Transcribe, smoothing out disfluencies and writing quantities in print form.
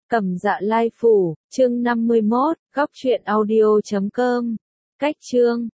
Cẩm Dạ Lai Phủ, chương 51, góc truyện audio.com. Cách chương